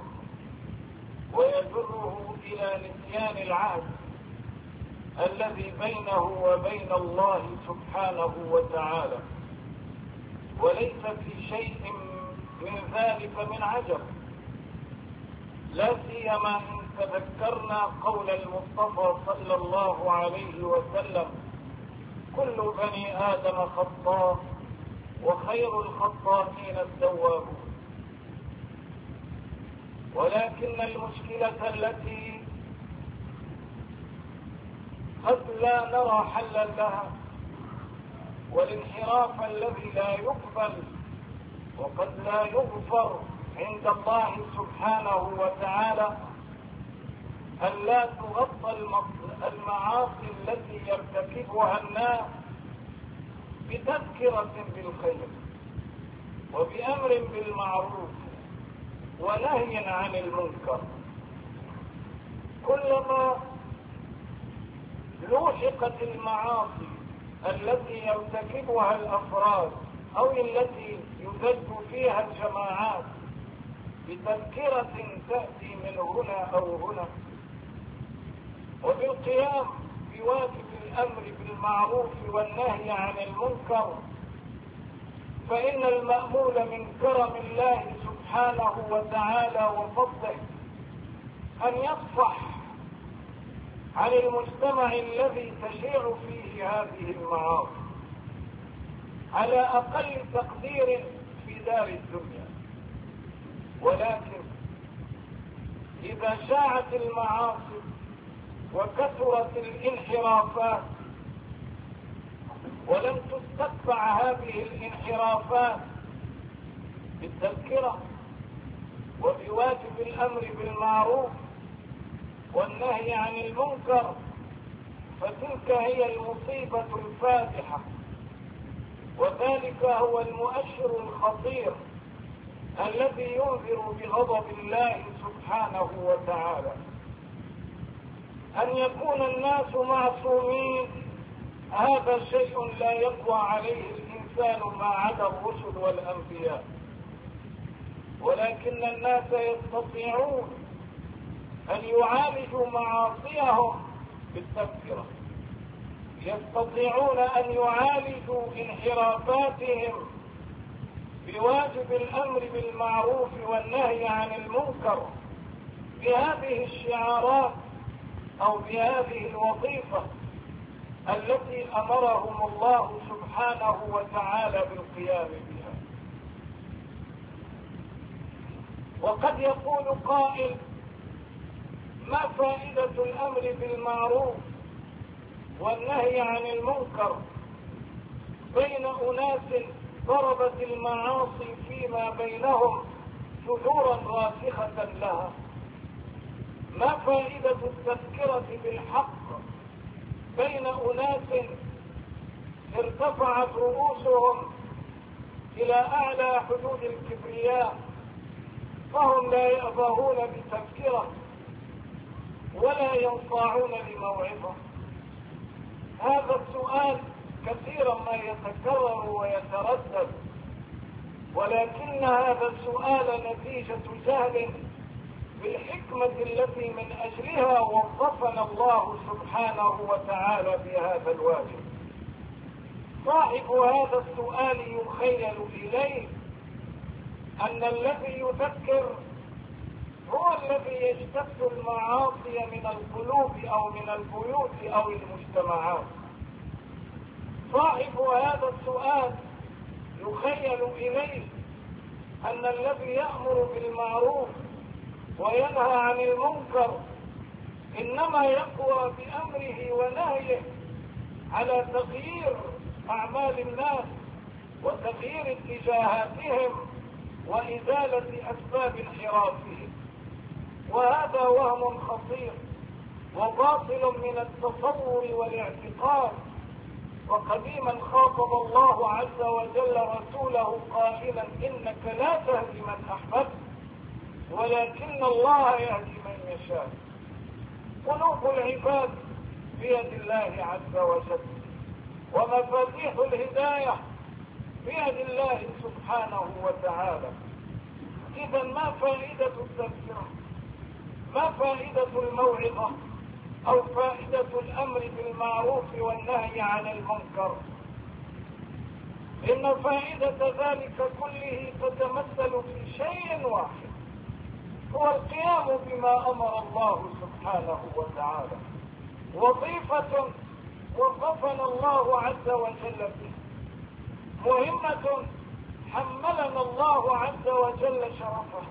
ويجره إلى نسيان العهد الذي بينه وبين الله سبحانه وتعالى. وليس في شيء من ذلك من عجب، لا سيما إن تذكرنا قول المصطفى صلى الله عليه وسلم: كل بني آدم خطاء وخير الخطائين التوابون. ولكن المشكلة التي قد لا نرى حلا لها، والانحراف الذي لا يقبل وقد لا يغفر عند الله سبحانه وتعالى، أن لا تغطى المعاصي التي يرتكبها الناس بتذكرة بالخير وبأمر بالمعروف ونهي عن المنكر. كلما لوحقت المعاصي التي يرتكبها الأفراد أو التي يزج فيها الجماعات بتذكرة تأتي من هنا أو هنا، وبالقيام بواجب الأمر بالمعروف والنهي عن المنكر، فإن المأمول من كرم الله سبحانه وتعالى وفضله أن يصفح عن المجتمع الذي تشيع فيه هذه المعاصي على أقل تقدير في دار الدنيا. ولكن إذا شاعت المعاصي وكثرت الانحرافات ولم تستتبع هذه الانحرافات بالتذكرة وبواجب الأمر بالمعروف والنهي عن المنكر، فتلك هي المصيبة الفادحة، وذلك هو المؤشر الخطير الذي ينذر بغضب الله سبحانه وتعالى. أن يكون الناس معصومين هذا شيء لا يقوى عليه الإنسان ما عدا الرسل والأنبياء، ولكن الناس يستطيعون أن يعالجوا معاصيهم بالتذكرة، يستطيعون أن يعالجوا انحرافاتهم بواجب الأمر بالمعروف والنهي عن المنكر بهذه الشعارات أو بهذه الوظيفة التي أمرهم الله سبحانه وتعالى بالقيام بها. وقد يقول قائل: ما فائدة الأمر بالمعروف والنهي عن المنكر بين أناس ضربت المعاصي فيما بينهم جذورا راسخة لها؟ ما فائدة التذكرة بالحق بين أناس ارتفعت رؤوسهم إلى أعلى حدود الكبرياء فهم لا يأبهون بتذكرة ولا ينصاعون لموعظة؟ هذا السؤال كثيرا ما يتكرر ويتردد، ولكن هذا السؤال نتيجة جهل بالحكمة التي من أجلها وظفنا الله سبحانه وتعالى بهذا الواجب. صاحب هذا السؤال يخيل إليه أن الذي يذكر هو الذي يجتث المعاصي من القلوب أو من البيوت أو المجتمعات. صاحب هذا السؤال يخيل إليه أن الذي يأمر بالمعروف وينهى عن المنكر إنما يقوى بأمره ونهيه على تغيير أعمال الناس وتغيير اتجاهاتهم وإزالة أسباب انحرافهم، وهذا وهم خطير وباطل من التصور والاعتقاد. وقديما خاطب الله عز وجل رسوله قائلا: إنك لا تهدي من أحببت ولكن الله يهدي من يشاء. قلوب العباد بيد الله عز وجل، ومفاتيح الهداية بيد الله سبحانه وتعالى. إذا ما فائدة التذكرة؟ ما فائدة الموعظة أو فائدة الأمر بالمعروف والنهي عن المنكر؟ إن فائدة ذلك كله تتمثل في شيء واحد، هو القيام بما أمر الله سبحانه وتعالى، وظيفة وظفنا الله عز وجل بها، مهمة حملنا الله عز وجل شرفها.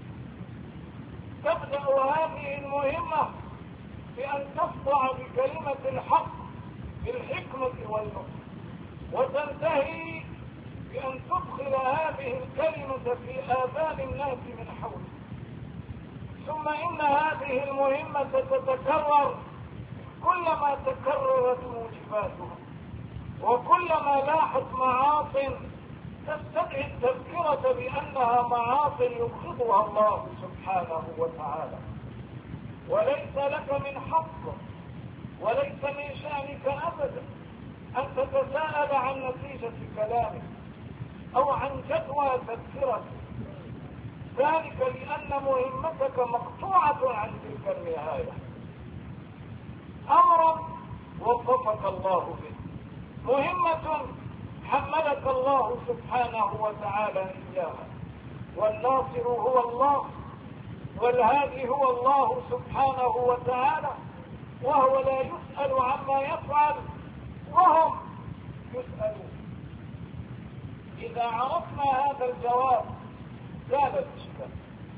تبدأ هذه المهمة بأن تخضع بكلمة الحق بالحكمة والنصح، وتنتهي بأن تدخل هذه الكلمة في آذان الناس من حولك. ثم إن هذه المهمة تتكرر كلما تكررت موجباتها، وكلما لاحت معاص تستدعي التذكرة بأنها معاص يبغضها الله سبحانه وتعالى. وليس لك من حق وليس من شأنك أبدا أن تتساءل عن نتيجة كلامك أو عن جدوى تذكرتك، ذلك لأن مهمتك مقطوعة عن تلك النهاية. أمر وظفك الله به، مهمة حملك الله سبحانه وتعالى إياها، والناصر هو الله والهادي هو الله سبحانه وتعالى، وهو لا يسأل عما يفعل وهم يسألون. إذا عرفنا هذا الجواب زال الإشكال.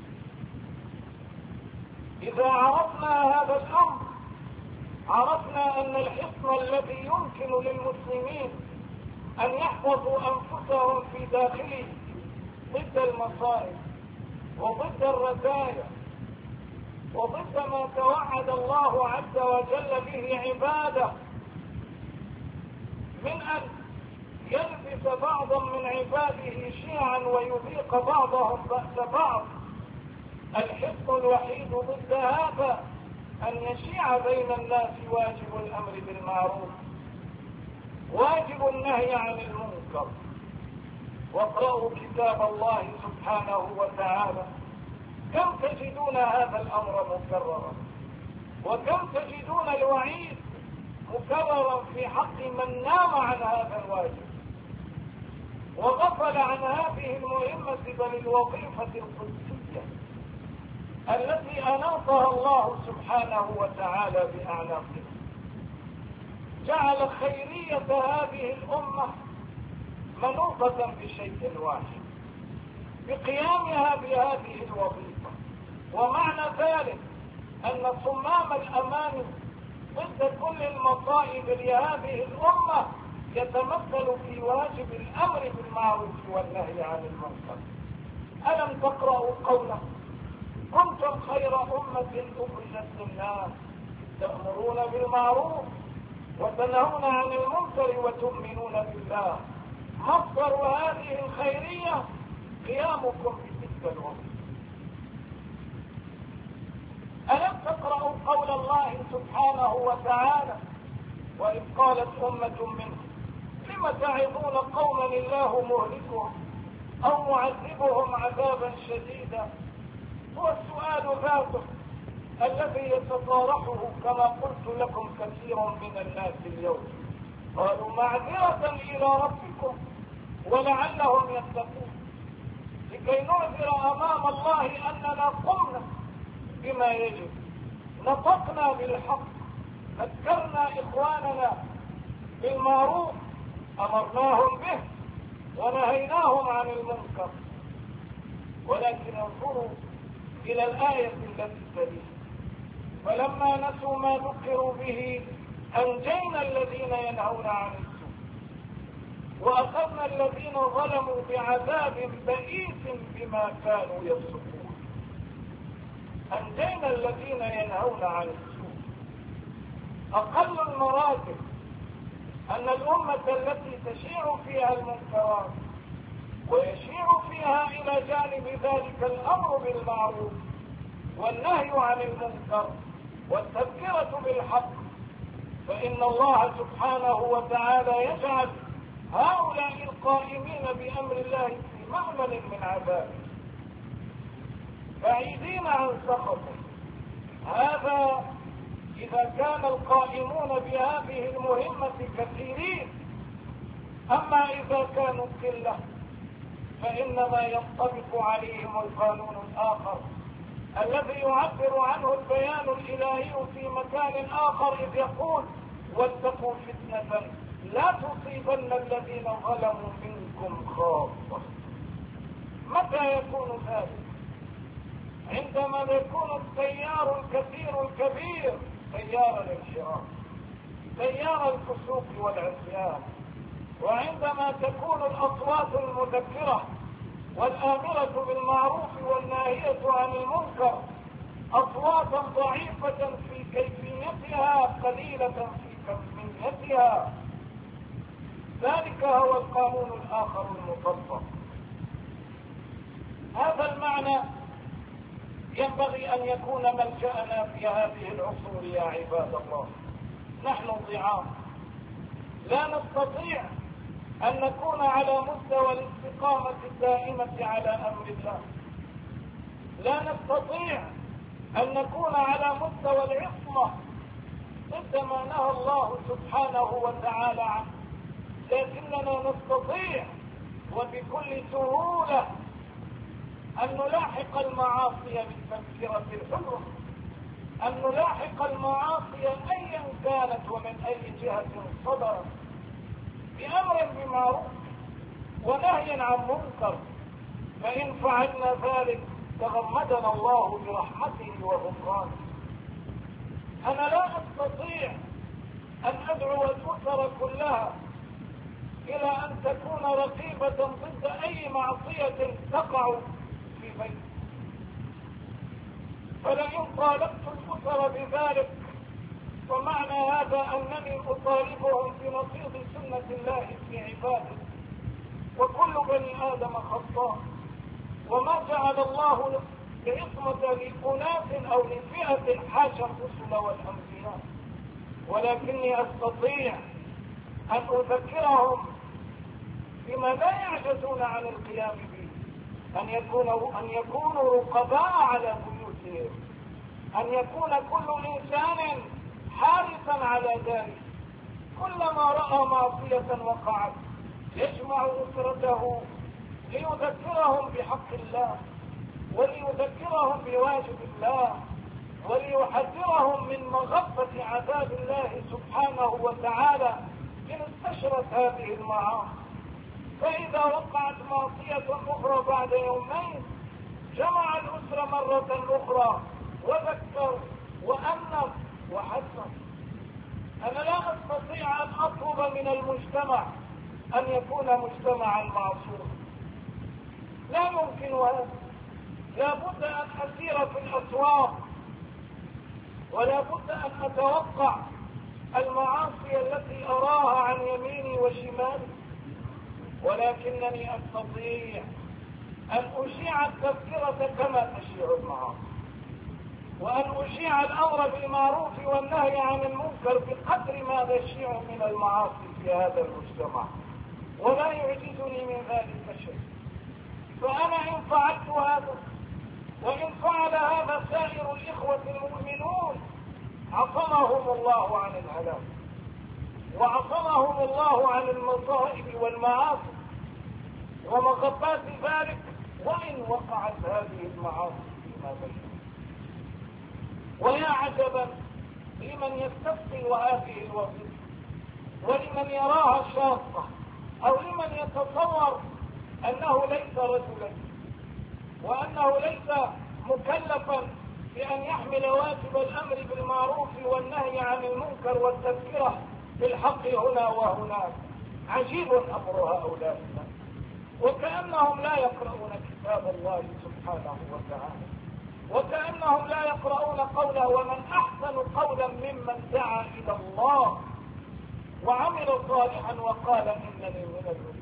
إذا عرفنا هذا الأمر عرفنا أن الحصن الذي يمكن للمسلمين أن يحفظوا أنفسهم في داخله ضد المصائب وضد الرزايا وضد ما توعد الله عز وجل به عباده من أن يلبس بعضا من عباده شيعا ويذيق بعضهم بأس بعض. الحصن الوحيد ضد هذا أن يشيع بين الناس واجب الأمر بالمعروف، واجب النهي عن المنكر، واقرأوا كتاب الله سبحانه وتعالى. كم تجدون هذا الأمر مكررا، وكم تجدون الوعيد مكررا في حق من نام عن هذا الواجب وغفل عن هذه المهمة، بل الوظيفة القدسية التي أناطها الله سبحانه وتعالى بأعناقنا. جعل خيرية هذه الأمة منوطة بشيء واحد، بقيامها بهذه الوظيفة. ومعنى ذلك أن صمام الأمان ضد كل المصائب لهذه الأمة يتمثل في واجب الأمر بالمعروف والنهي عن المنكر. ألم تقرأوا قوله: كنتم خير أمة أخرجت للناس تأمرون بالمعروف وتنهون عن المنكر وتؤمنون بالله. مصدر هذه الخيرية قيامكم بتلك الأمة. ألم تقرأوا قول الله سبحانه وتعالى: وإذ قالت أمة منهم لم تعظون قوما الله مهلكهم أو معذبهم عذابا شديدا. هو السؤال ذاته الذي يتطارحه كما قلت لكم كثير من الناس اليوم. قالوا معذرة إلى ربكم ولعلهم يتقون، لكي نعذر أمام الله أننا قمنا بما يجب، نطقنا بالحق، ذكرنا إخواننا بالمعروف، أمرناهم به ونهيناهم عن المنكر. ولكن انظروا إلى الآية التي تليها: فلما نسوا ما ذكروا به أنجينا الذين ينهون عن السوء وأخذنا الذين ظلموا بعذاب بئيس بما كانوا يفسقون. أنجينا الذين ينهون عن السوء. أقل المراتب أن الأمة التي تشيع فيها المنكرات ويشيع فيها إلى جانب ذلك الأمر بالمعروف والنهي عن المنكر والتذكرة بالحق، فإن الله سبحانه وتعالى يجعل هؤلاء القائمين بأمر الله في مأمن من عذابه، بعيدين عن سخطه. هذا إذا كان القائمون بهذه المهمة كثيرين. أما إذا كانوا قلة فإنما ينطبق عليهم القانون الآخر الذي يعبر عنه البيان الإلهي في مكان آخر، إذ يقول: واتقوا فتنة لا تصيبن الذين ظلموا منكم خاصة. متى يكون ذلك؟ عندما يكون التيار الكثير الكبير تيار الانحراف، تيار الفسوق والعصيان، وعندما تكون الأصوات المذكرة والآمرة بالمعروف والناهية عن المنكر أصواتا ضعيفة في كيفيتها قليلة في كميتها. ذلك هو القانون الآخر المطبق. هذا المعنى ينبغي أن يكون ملجأنا في هذه العصور يا عباد الله. نحن ضعاف، لا نستطيع أن نكون على مستوى الاستقامة الدائمة على أمر الله، لا نستطيع أن نكون على مستوى العصمة ضد ما نهى الله سبحانه وتعالى عنه، لكننا نستطيع وبكل سهولة أن نلاحق المعاصي بالتذكرة الحلوة، أن نلاحق المعاصي أيا كانت ومن أي جهة صدرت، بأمر بمعروف ونهي عن منكر. فإن فعلنا ذلك تغمدنا الله برحمته وغفرانه. أنا لا أستطيع أن أدعو الأسر كلها إلى أن تكون رقيبة ضد أي معصية تقع في بيت، فلئن طالبت الأسر بذلك ومعنى هذا أنني أطالبهم بنصيب سنة الله في عباده، وكل بني آدم خطاء، وما جعل الله العصمة لأناس أو لفئة حاشا الرسل والأنبياء، ولكني أستطيع أن أذكرهم بما لا يعجزون عن القيام به، أن يكونوا رقباء على بيوتهم، أن يكون كل إنسان حارسا على ذلك، كلما رأى معصية وقعت يجمع أسرته ليذكرهم بحق الله، وليذكرهم بواجب الله، وليحذرهم من مغبة عذاب الله سبحانه وتعالى إن استشرت هذه المعاصي. فإذا وقعت معصية أخرى بعد يومين جمع الأسرة مرة أخرى وذكر وأنف وحذر. أنا لا أستطيع أن أطلب من المجتمع أن يكون مجتمعا معصوما، لا يمكن هذا. لا بد أن أسير في الأسواق، ولا بد أن أتوقع المعاصي التي أراها عن يميني وشمالي، ولكنني أستطيع أن أشيع التذكرة كما تشيع المعاصي، وأن أشيع الأمر بالمعروف والنهي عن المنكر بقدر ما نشيع من المعاصي في هذا المجتمع، ولا يعجزني من ذلك شيء. فأنا إن فعلت هذا، وإن فعل هذا سائر الإخوة المؤمنون، عصمهم الله عن الهلاك، وعصمهم الله عن المصائب والمعاصي ومغبات ذلك، وإن وقعت هذه المعاصي فيما بينهم. ويا عجبا لمن يستثقل هذه الوظيفة، ولمن يراها شاقة، أو لمن يتصور أنه ليس رجلا، وأنه ليس مكلفا بأن يحمل واجب الأمر بالمعروف والنهي عن المنكر والتذكرة بالحق هنا وهناك. عجيب أمر هؤلاء الناس، وكأنهم لا يقرؤون كتاب الله سبحانه وتعالى، وكأنهم لا يقرؤون قوله: ومن أحسن قولا ممن دعا إلى الله وعمل صالحا وقال إنني من المسلمين.